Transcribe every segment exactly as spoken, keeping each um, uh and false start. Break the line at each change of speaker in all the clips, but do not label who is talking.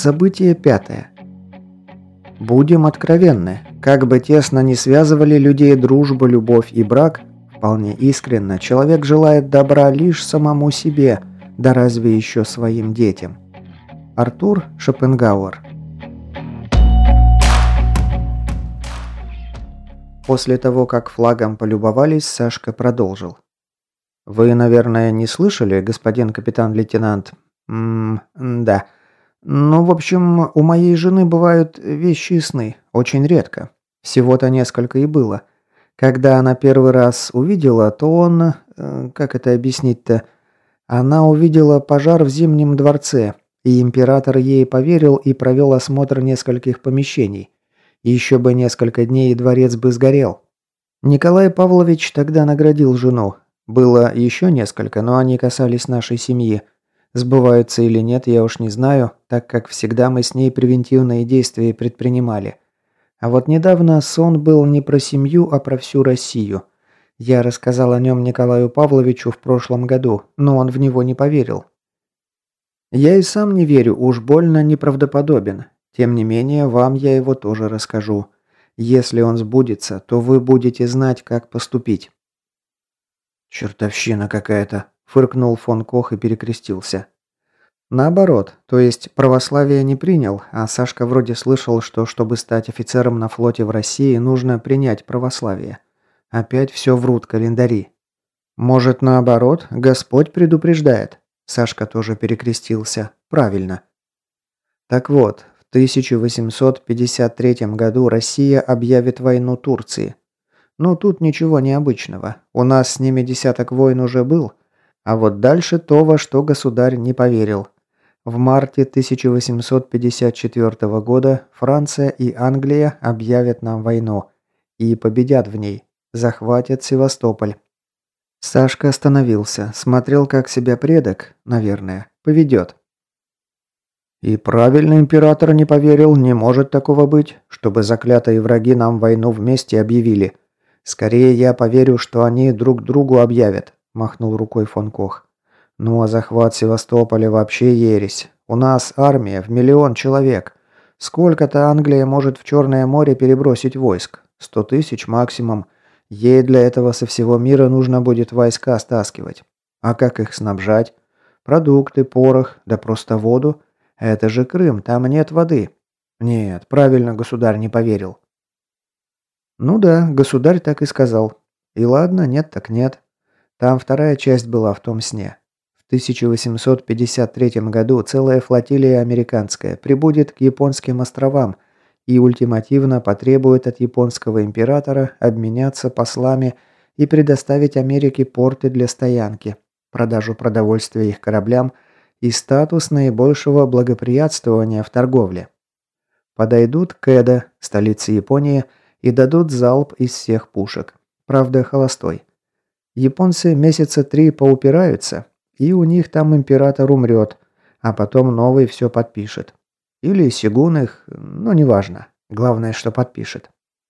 Событие пятое. Будем откровенны. Как бы тесно ни связывали людей дружба, любовь и брак, вполне искренно человек желает добра лишь самому себе, да разве еще своим детям. Артур Шопенгауэр. После того, как флагом полюбовались, Сашка продолжил. «Вы, наверное, не слышали, господин капитан-лейтенант?» «Ммм, да. Ну, в общем, у моей жены бывают вещи и сны. Очень редко. Всего-то несколько и было. Когда она первый раз увидела, то он... Э, как это объяснить-то? Она увидела пожар в Зимнем дворце, и император ей поверил и провел осмотр нескольких помещений. Еще бы несколько дней, и дворец бы сгорел. Николай Павлович тогда наградил жену. Было еще несколько, но они касались нашей семьи. Сбываются или нет, я уж не знаю, так как всегда мы с ней превентивные действия предпринимали. А вот недавно сон был не про семью, а про всю Россию. Я рассказал о нем Николаю Павловичу в прошлом году, но он в него не поверил. Я и сам не верю, уж больно неправдоподобен. Тем не менее, вам я его тоже расскажу. Если он сбудется, то вы будете знать, как поступить. «Чертовщина какая-то», – фыркнул фон Кох и перекрестился. Наоборот, то есть православие не принял, а Сашка вроде слышал, что чтобы стать офицером на флоте в России, нужно принять православие. Опять все врут календари. Может, наоборот, Господь предупреждает. Сашка тоже перекрестился. Правильно. Так вот, в тысяча восемьсот пятьдесят третьем году Россия объявит войну Турции. Но тут ничего необычного. У нас с ними десяток войн уже был. А вот дальше то, во что государь не поверил. В марте тысяча восемьсот пятьдесят четвёртого года Франция и Англия объявят нам войну. И победят в ней. Захватят Севастополь. Сашка остановился. Смотрел, как себя предок, наверное, поведет. И правильно император не поверил, не может такого быть, чтобы заклятые враги нам войну вместе объявили. «Скорее я поверю, что они друг другу объявят», – махнул рукой фон Кох. «Ну а захват Севастополя вообще ересь. У нас армия в миллион человек. Сколько-то Англия может в Черное море перебросить войск? Сто тысяч максимум. Ей для этого со всего мира нужно будет войска стаскивать. А как их снабжать? Продукты, порох, да просто воду. Это же Крым, там нет воды». Нет, правильно государь не поверил. Ну да, государь так и сказал. И ладно, нет так нет. Там вторая часть была в том сне. В тысяча восемьсот пятьдесят третьем году целая флотилия американская прибудет к японским островам и ультимативно потребует от японского императора обменяться послами и предоставить Америке порты для стоянки, продажу продовольствия их кораблям и статус наибольшего благоприятствования в торговле. Подойдут к Эдо, столице Японии, и дадут залп из всех пушек. Правда, холостой. Японцы месяца три поупираются, и у них там император умрет, а потом новый все подпишет. Или Сигун их, ну неважно. Главное, что подпишет.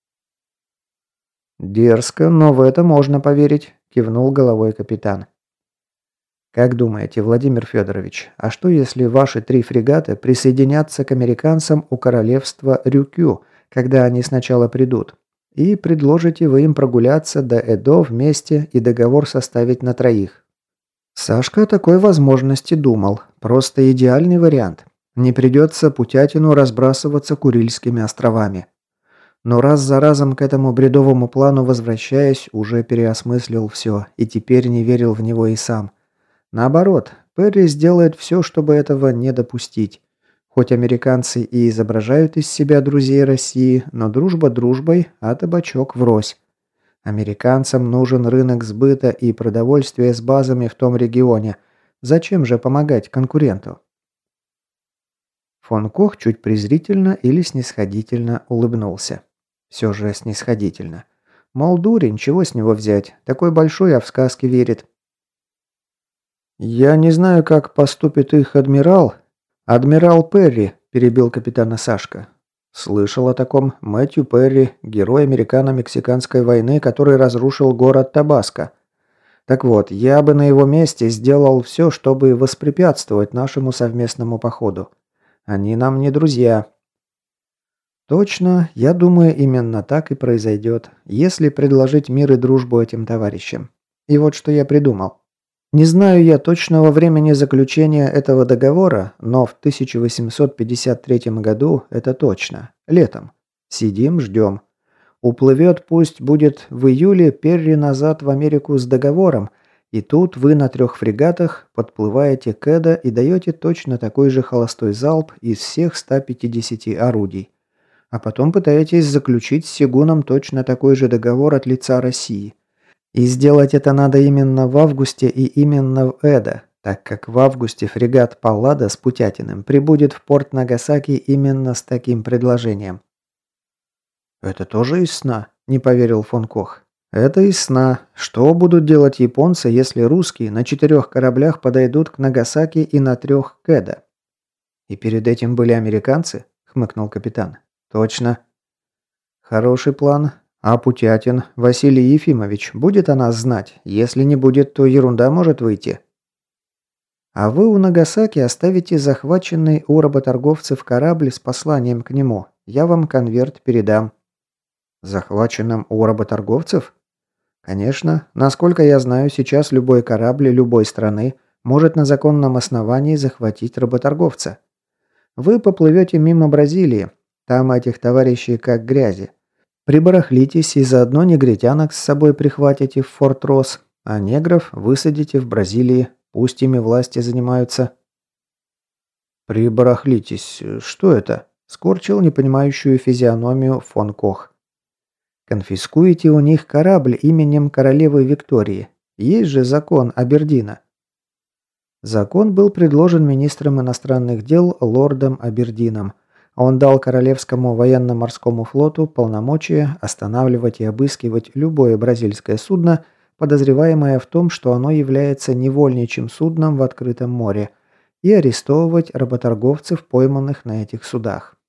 «Дерзко, но в это можно поверить», – кивнул головой капитан. «Как думаете, Владимир Федорович, а что если ваши три фрегата присоединятся к американцам у королевства Рюкю, когда они сначала придут, и предложите вы им прогуляться до Эдо вместе и договор составить на троих?» Сашка о такой возможности думал. Просто идеальный вариант. Не придется Путятину разбрасываться Курильскими островами. Но раз за разом к этому бредовому плану возвращаясь, уже переосмыслил все и теперь не верил в него и сам. Наоборот, Перри сделает все, чтобы этого не допустить. Хоть американцы и изображают из себя друзей России, но дружба дружбой, а табачок врозь. Американцам нужен рынок сбыта и продовольствия с базами в том регионе. Зачем же помогать конкуренту? Фон Кох чуть презрительно или снисходительно улыбнулся. Все же снисходительно. Мол, дурень, чего с него взять? Такой большой, а в сказки верит. «Я не знаю, как поступит их адмирал». «Адмирал Перри», – перебил капитана Сашка. «Слышал о таком. Мэтью Перри, герой американо-мексиканской войны, который разрушил город Табаско. Так вот, я бы на его месте сделал все, чтобы воспрепятствовать нашему совместному походу. Они нам не друзья. Точно, я думаю, именно так и произойдет, если предложить мир и дружбу этим товарищам. И вот что я придумал. Не знаю я точного времени заключения этого договора, но в тысяча восемьсот пятьдесят третьем году это точно. Летом. Сидим, ждем. Уплывет, пусть будет в июле, Перри назад в Америку с договором, и тут вы на трех фрегатах подплываете к Эдо и даете точно такой же холостой залп из всех ста пятидесяти орудий. А потом пытаетесь заключить с Сигуном точно такой же договор от лица России. И сделать это надо именно в августе и именно в Эдо, так как в августе фрегат Паллада с Путятиным прибудет в порт Нагасаки именно с таким предложением. «Это тоже из сна?» – не поверил фон Кох. «Это из сна. Что будут делать японцы, если русские на четырех кораблях подойдут к Нагасаки и на трех к Эдо?» «И перед этим были американцы?» – хмыкнул капитан. «Точно». «Хороший план. А Путятин, Василий Ефимович, будет о нас знать? Если не будет, то ерунда может выйти». «А вы у Нагасаки оставите захваченный у работорговцев корабль с посланием к нему. Я вам конверт передам». «Захваченным у работорговцев?» «Конечно. Насколько я знаю, сейчас любой корабль любой страны может на законном основании захватить работорговца. Вы поплывете мимо Бразилии. Там этих товарищей как грязи. Прибарахлитесь и заодно негритянок с собой прихватите в Форт Росс, а негров высадите в Бразилии. Пусть ими власти занимаются». «Прибарахлитесь. Что это?» – скорчил непонимающую физиономию фон Кох. «Конфискуете у них корабль именем королевы Виктории. Есть же закон Абердина». Закон был предложен министром иностранных дел лордом Абердином. Он дал Королевскому военно-морскому флоту полномочия останавливать и обыскивать любое бразильское судно, подозреваемое в том, что оно является невольничьим судном в открытом море, и арестовывать работорговцев, пойманных на этих судах.